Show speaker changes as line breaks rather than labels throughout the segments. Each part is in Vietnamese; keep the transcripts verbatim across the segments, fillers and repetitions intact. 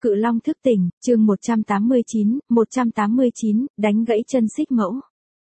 Cự Long thức tỉnh, chương một trăm tám mươi chín, một trăm tám mươi chín, đánh gãy chân xích mẫu.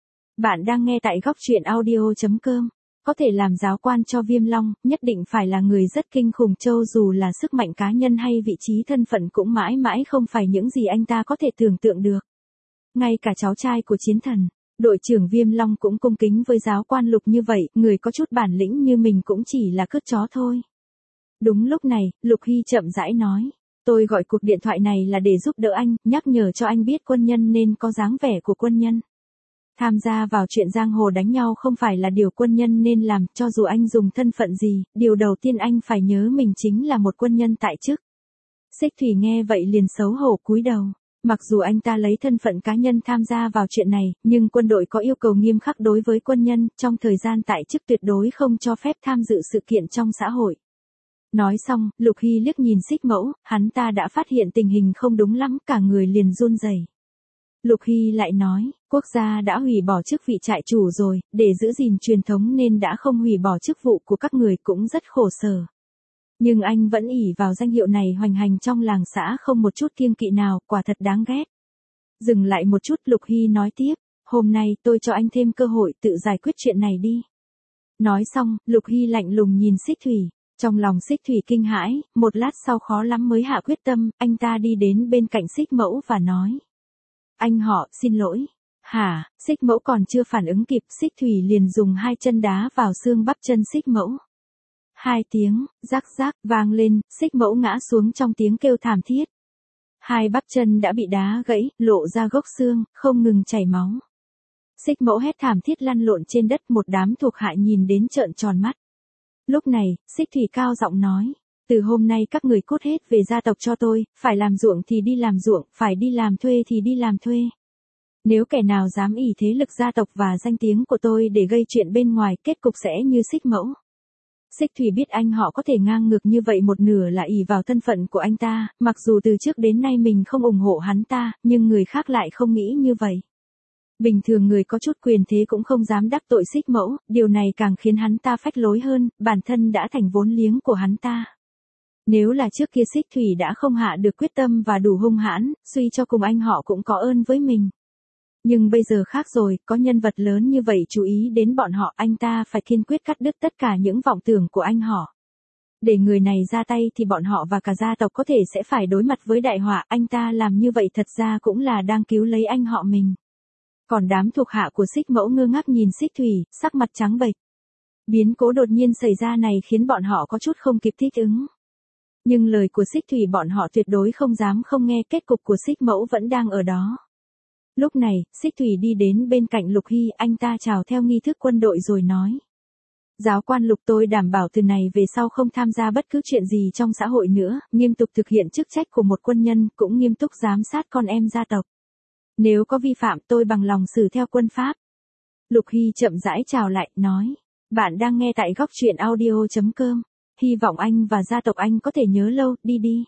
Bạn đang nghe tại góc truyện audio chấm com. Có thể làm giáo quan cho Viêm Long, nhất định phải là người rất kinh khủng, châu dù là sức mạnh cá nhân hay vị trí thân phận cũng mãi mãi không phải những gì anh ta có thể tưởng tượng được. Ngay cả cháu trai của chiến thần, đội trưởng Viêm Long cũng cung kính với giáo quan Lục như vậy, người có chút bản lĩnh như mình cũng chỉ là cướp chó thôi. Đúng lúc này, Lục Hy chậm rãi nói. Tôi gọi cuộc điện thoại này là để giúp đỡ anh, nhắc nhở cho anh biết quân nhân nên có dáng vẻ của quân nhân. Tham gia vào chuyện giang hồ đánh nhau không phải là điều quân nhân nên làm, cho dù anh dùng thân phận gì, điều đầu tiên anh phải nhớ mình chính là một quân nhân tại chức. Xích Thủy nghe vậy liền xấu hổ cúi đầu. Mặc dù anh ta lấy thân phận cá nhân tham gia vào chuyện này, nhưng quân đội có yêu cầu nghiêm khắc đối với quân nhân, trong thời gian tại chức tuyệt đối không cho phép tham dự sự kiện trong xã hội. Nói xong, Lục Hy liếc nhìn xích mẫu, hắn ta đã phát hiện tình hình không đúng lắm, cả người liền run rẩy. Lục Hy lại nói, quốc gia đã hủy bỏ chức vị trại chủ rồi, để giữ gìn truyền thống nên đã không hủy bỏ chức vụ của các người, cũng rất khổ sở. Nhưng anh vẫn ỷ vào danh hiệu này hoành hành trong làng xã không một chút kiêng kỵ nào, quả thật đáng ghét. Dừng lại một chút, Lục Hy nói tiếp, hôm nay tôi cho anh thêm cơ hội tự giải quyết chuyện này đi. Nói xong, Lục Hy lạnh lùng nhìn Xích Thủy. Trong lòng Xích Thủy kinh hãi, một lát sau khó lắm mới hạ quyết tâm, anh ta đi đến bên cạnh xích mẫu và nói. Anh họ, xin lỗi. Hả, xích mẫu còn chưa phản ứng kịp, Xích Thủy liền dùng hai chân đá vào xương bắp chân xích mẫu. Hai tiếng, rắc rắc, vang lên, xích mẫu ngã xuống trong tiếng kêu thảm thiết. Hai bắp chân đã bị đá gãy, lộ ra gốc xương, không ngừng chảy máu. Xích mẫu hét thảm thiết lăn lộn trên đất, một đám thuộc hạ nhìn đến trợn tròn mắt. Lúc này, Xích Thủy cao giọng nói, từ hôm nay các người cút hết về gia tộc cho tôi, phải làm ruộng thì đi làm ruộng, phải đi làm thuê thì đi làm thuê. Nếu kẻ nào dám ỷ thế lực gia tộc và danh tiếng của tôi để gây chuyện bên ngoài, kết cục sẽ như xích mẫu. Xích Thủy biết anh họ có thể ngang ngược như vậy một nửa là ỷ vào thân phận của anh ta, mặc dù từ trước đến nay mình không ủng hộ hắn ta, nhưng người khác lại không nghĩ như vậy. Bình thường người có chút quyền thế cũng không dám đắc tội xích mẫu, điều này càng khiến hắn ta phách lối hơn, bản thân đã thành vốn liếng của hắn ta. Nếu là trước kia Xích Thủy đã không hạ được quyết tâm và đủ hung hãn, suy cho cùng anh họ cũng có ơn với mình. Nhưng bây giờ khác rồi, có nhân vật lớn như vậy chú ý đến bọn họ, anh ta phải kiên quyết cắt đứt tất cả những vọng tưởng của anh họ. Để người này ra tay thì bọn họ và cả gia tộc có thể sẽ phải đối mặt với đại họa, anh ta làm như vậy thật ra cũng là đang cứu lấy anh họ mình. Còn đám thuộc hạ của xích mẫu ngơ ngác nhìn Xích Thủy, sắc mặt trắng bệch. Biến cố đột nhiên xảy ra này khiến bọn họ có chút không kịp thích ứng. Nhưng lời của Xích Thủy bọn họ tuyệt đối không dám không nghe, kết cục của xích mẫu vẫn đang ở đó. Lúc này, Xích Thủy đi đến bên cạnh Lục Hy, anh ta chào theo nghi thức quân đội rồi nói. Giáo quan Lục, tôi đảm bảo từ này về sau không tham gia bất cứ chuyện gì trong xã hội nữa, nghiêm túc thực hiện chức trách của một quân nhân, cũng nghiêm túc giám sát con em gia tộc. Nếu có vi phạm tôi bằng lòng xử theo quân pháp. Lục Hy chậm rãi chào lại, nói. Bạn đang nghe tại góc truyện audio chấm com. Hy vọng anh và gia tộc anh có thể nhớ lâu, đi đi.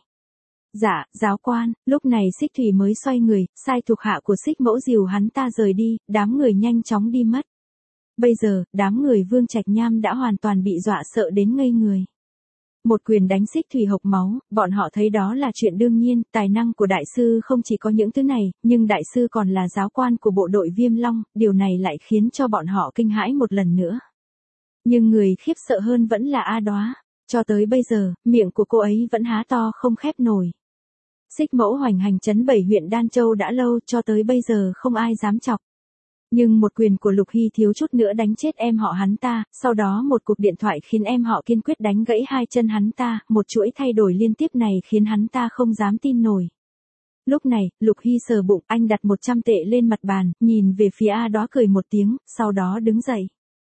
Dạ, giáo quan, lúc này Xích Thủy mới xoay người, sai thuộc hạ của xích mẫu dìu hắn ta rời đi, đám người nhanh chóng đi mất. Bây giờ, đám người Vương Trạch Nham đã hoàn toàn bị dọa sợ đến ngây người. Một quyền đánh Xích Thủy hộc máu, bọn họ thấy đó là chuyện đương nhiên, tài năng của đại sư không chỉ có những thứ này, nhưng đại sư còn là giáo quan của bộ đội Viêm Long, điều này lại khiến cho bọn họ kinh hãi một lần nữa. Nhưng người khiếp sợ hơn vẫn là A Đóa, cho tới bây giờ, miệng của cô ấy vẫn há to không khép nổi. Xích mẫu hoành hành trấn bảy huyện Đan Châu đã lâu, cho tới bây giờ không ai dám chọc. Nhưng một quyền của Lục Hy thiếu chút nữa đánh chết em họ hắn ta, sau đó một cuộc điện thoại khiến em họ kiên quyết đánh gãy hai chân hắn ta, một chuỗi thay đổi liên tiếp này khiến hắn ta không dám tin nổi. Lúc này, Lục Hy sờ bụng, anh đặt một trăm tệ lên mặt bàn, nhìn về phía A Đóa cười một tiếng, sau đó đứng dậy.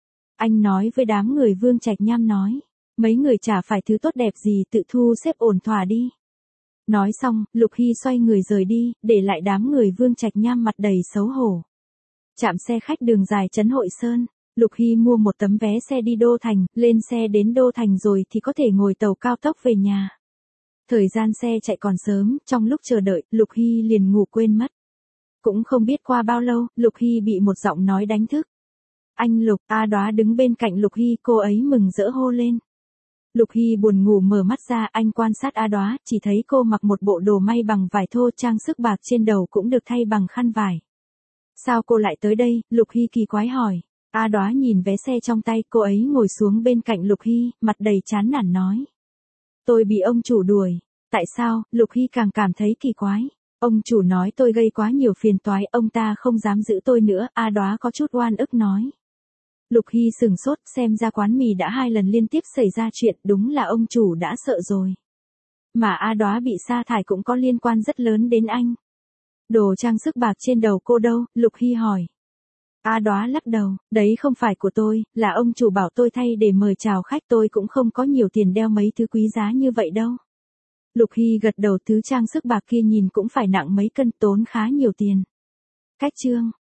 Anh nói với đám người Vương Trạch Nham nói, mấy người chả phải thứ tốt đẹp gì, tự thu xếp ổn thỏa đi. Nói xong, Lục Hy xoay người rời đi, để lại đám người Vương Trạch Nham mặt đầy xấu hổ. Trạm xe khách đường dài trấn Hội Sơn, Lục Hy mua một tấm vé xe đi Đô Thành, lên xe đến Đô Thành rồi thì có thể ngồi tàu cao tốc về nhà. Thời gian xe chạy còn sớm, trong lúc chờ đợi, Lục Hy liền ngủ quên mất. Cũng không biết qua bao lâu, Lục Hy bị một giọng nói đánh thức. Anh Lục, A Đóa đứng bên cạnh Lục Hy, cô ấy mừng rỡ hô lên. Lục Hy buồn ngủ mở mắt ra, anh quan sát A Đóa, chỉ thấy cô mặc một bộ đồ may bằng vải thô, trang sức bạc trên đầu cũng được thay bằng khăn vải. Sao cô lại tới đây? Lục Hy kỳ quái hỏi. A Đóa nhìn vé xe trong tay, cô ấy ngồi xuống bên cạnh Lục Hy, mặt đầy chán nản nói. Tôi bị ông chủ đuổi. Tại sao? Lục Hy càng cảm thấy kỳ quái. Ông chủ nói tôi gây quá nhiều phiền toái, ông ta không dám giữ tôi nữa, A Đóa có chút oan ức nói. Lục Hy sừng sốt, xem ra quán mì đã hai lần liên tiếp xảy ra chuyện, đúng là ông chủ đã sợ rồi. Mà A Đóa bị sa thải cũng có liên quan rất lớn đến anh. Đồ trang sức bạc trên đầu cô đâu? Lục Hy hỏi. A Đóa lắc đầu, đấy không phải của tôi, là ông chủ bảo tôi thay để mời chào khách, tôi cũng không có nhiều tiền đeo mấy thứ quý giá như vậy đâu. Lục Hy gật đầu, thứ trang sức bạc kia nhìn cũng phải nặng mấy cân, tốn khá nhiều tiền. Cách chương